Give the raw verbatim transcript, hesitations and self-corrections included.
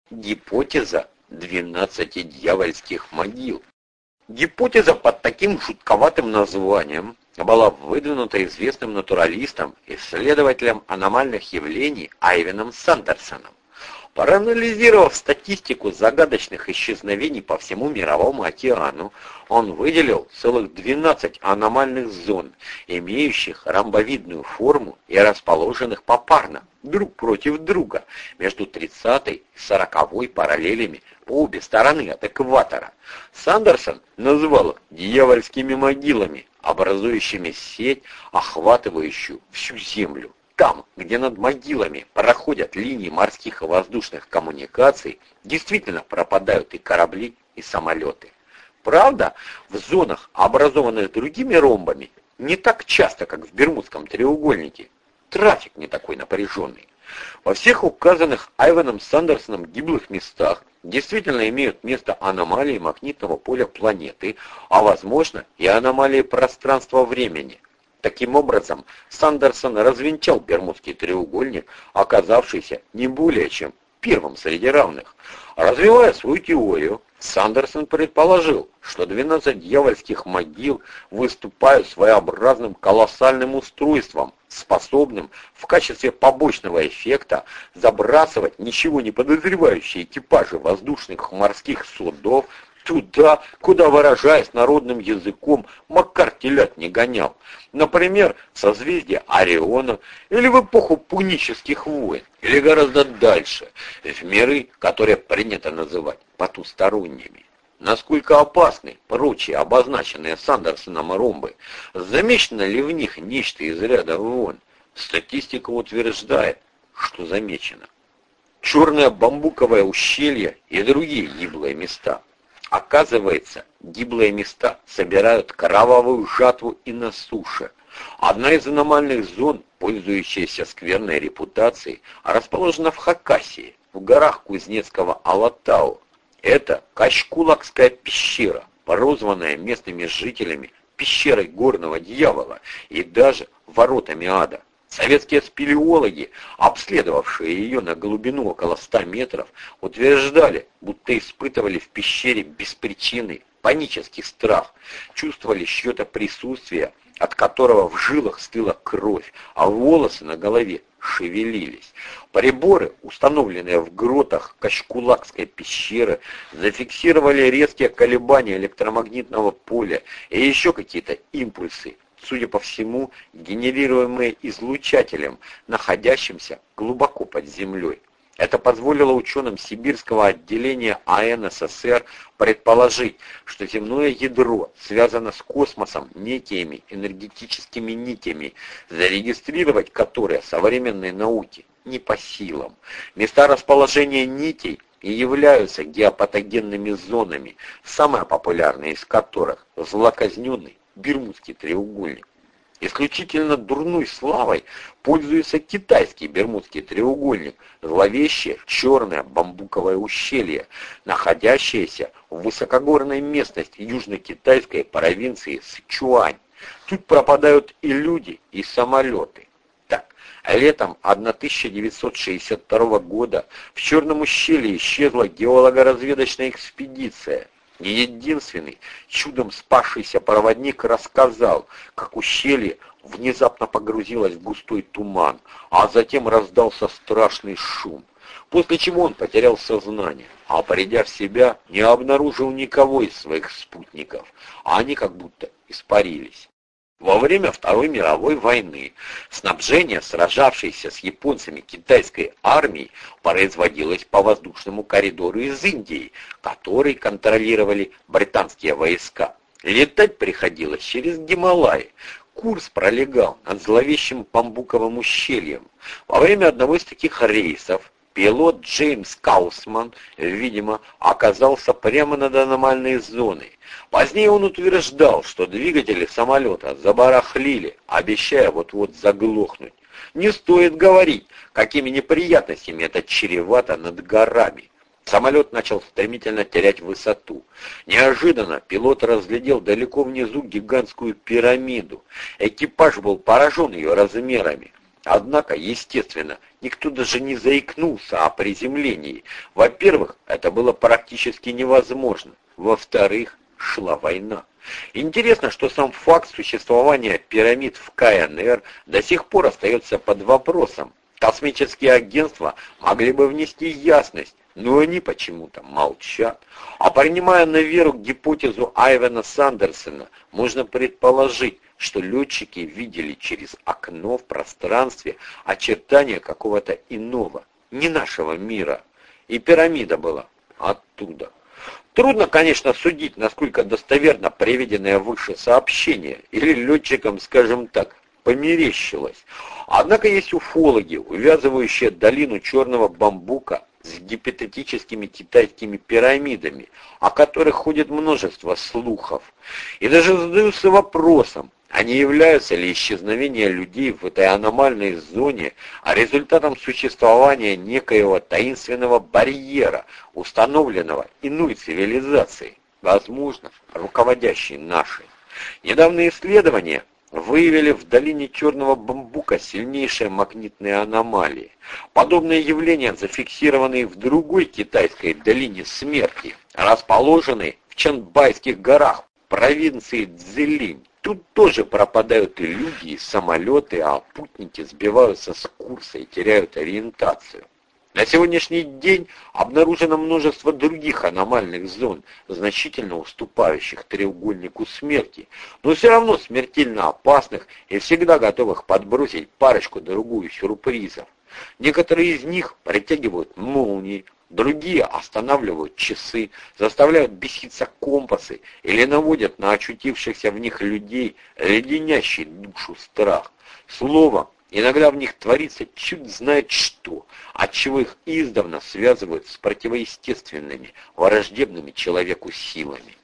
Гипотеза двенадцати дьявольских могил. Гипотеза под таким жутковатым названием была выдвинута известным натуралистом, исследователем аномальных явлений Айвеном Сандерсоном. Проанализировав статистику загадочных исчезновений по всему Мировому океану, он выделил целых двенадцать аномальных зон, имеющих ромбовидную форму и расположенных попарно, друг против друга, между тридцатой и сороковой параллелями по обе стороны от экватора. Сандерсон назвал их дьявольскими могилами, образующими сеть, охватывающую всю Землю. Там, где над могилами проходят линии морских и воздушных коммуникаций, действительно пропадают и корабли, и самолеты. Правда, в зонах, образованных другими ромбами, не так часто, как в Бермудском треугольнике. Трафик не такой напряженный. Во всех указанных Айвеном Сандерсоном гиблых местах действительно имеют место аномалии магнитного поля планеты, а возможно и аномалии пространства-времени. Таким образом, Сандерсон развенчал Бермудский треугольник, оказавшийся не более чем первым среди равных. Развивая свою теорию, Сандерсон предположил, что двенадцать дьявольских могил выступают своеобразным колоссальным устройством, способным в качестве побочного эффекта забрасывать ничего не подозревающие экипажи воздушных морских судов туда, куда, выражаясь народным языком, Макар телят не гонял. Например, в созвездие Ориона, или в эпоху пунических войн, или гораздо дальше, в миры, которые принято называть потусторонними. Насколько опасны прочие обозначенные Сандерсоном ромбы? Замечено ли в них нечто из ряда вон? Статистика утверждает, что замечено. Черное бамбуковое ущелье и другие гиблые места. Оказывается, гиблые места собирают кровавую жатву и на суше. Одна из аномальных зон, пользующаяся скверной репутацией, расположена в Хакасии, в горах Кузнецкого Алатау. Это Качкулакская пещера, прозванная местными жителями пещерой горного дьявола и даже воротами ада. Советские спелеологи, обследовавшие ее на глубину около ста метров, утверждали, будто испытывали в пещере беспричинный панический страх, чувствовали чье-то присутствие, от которого в жилах стыла кровь, а волосы на голове шевелились. Приборы, установленные в гротах Качкулакской пещеры, зафиксировали резкие колебания электромагнитного поля и еще какие-то импульсы, судя по всему, генерируемые излучателем, находящимся глубоко под землей. Это позволило ученым сибирского отделения А Н С С Р предположить, что земное ядро связано с космосом некими энергетическими нитями, зарегистрировать которые современной науке не по силам. Места расположения нитей и являются геопатогенными зонами, самая популярная из которых – злоказненный Бермудский треугольник. Исключительно дурной славой пользуется китайский Бермудский треугольник, зловещее черное бамбуковое ущелье, находящееся в высокогорной местности южно-китайской провинции Сычуань. Тут пропадают и люди, и самолеты. Так, летом тысяча девятьсот шестьдесят второго года в Черном ущелье исчезла геолого-разведочная экспедиция. Единственный чудом спасшийся проводник рассказал, как ущелье внезапно погрузилось в густой туман, а затем раздался страшный шум, после чего он потерял сознание, а придя в себя, не обнаружил никого из своих спутников, а они как будто испарились. Во время Второй мировой войны снабжение сражавшейся с японцами китайской армии производилось по воздушному коридору из Индии, который контролировали британские войска. Летать приходилось через Гималаи. Курс пролегал над зловещим бамбуковым ущельем. Во время одного из таких рейсов пилот Джеймс Каусман, видимо, оказался прямо над аномальной зоной. Позднее он утверждал, что двигатели самолета забарахлили, обещая вот-вот заглохнуть. Не стоит говорить, какими неприятностями это чревато над горами. Самолет начал стремительно терять высоту. Неожиданно пилот разглядел далеко внизу гигантскую пирамиду. Экипаж был поражен ее размерами. Однако, естественно, никто даже не заикнулся о приземлении. Во-первых, это было практически невозможно. Во-вторых, шла война. Интересно, что сам факт существования пирамид в ка эн эр до сих пор остается под вопросом. Космические агентства могли бы внести ясность, но они почему-то молчат. А принимая на веру гипотезу Айвена Сандерсона, можно предположить, что летчики видели через окно в пространстве очертания какого-то иного, не нашего мира. И пирамида была оттуда. Трудно, конечно, судить, насколько достоверно приведенное выше сообщение, или летчикам, скажем так, померещилось. Однако есть уфологи, увязывающие долину черного бамбука с гипотетическими китайскими пирамидами, о которых ходит множество слухов. И даже задаются вопросом, а не являются ли исчезновения людей в этой аномальной зоне а результатом существования некоего таинственного барьера, установленного иной цивилизацией, возможно, руководящей нашей. Недавние исследования выявили в долине черного бамбука сильнейшие магнитные аномалии. Подобные явления зафиксированы в другой китайской долине смерти, расположенной в Чанбайских горах, провинции Цзилинь. Тут тоже пропадают и люди, и самолеты, а путники сбиваются с курса и теряют ориентацию. На сегодняшний день обнаружено множество других аномальных зон, значительно уступающих треугольнику смерти, но все равно смертельно опасных и всегда готовых подбросить парочку-другую сюрпризов. Некоторые из них притягивают молнии, другие останавливают часы, заставляют беситься компасы или наводят на очутившихся в них людей леденящий душу страх. Словом, иногда в них творится чуть знает что, отчего их издавна связывают с противоестественными, враждебными человеку силами.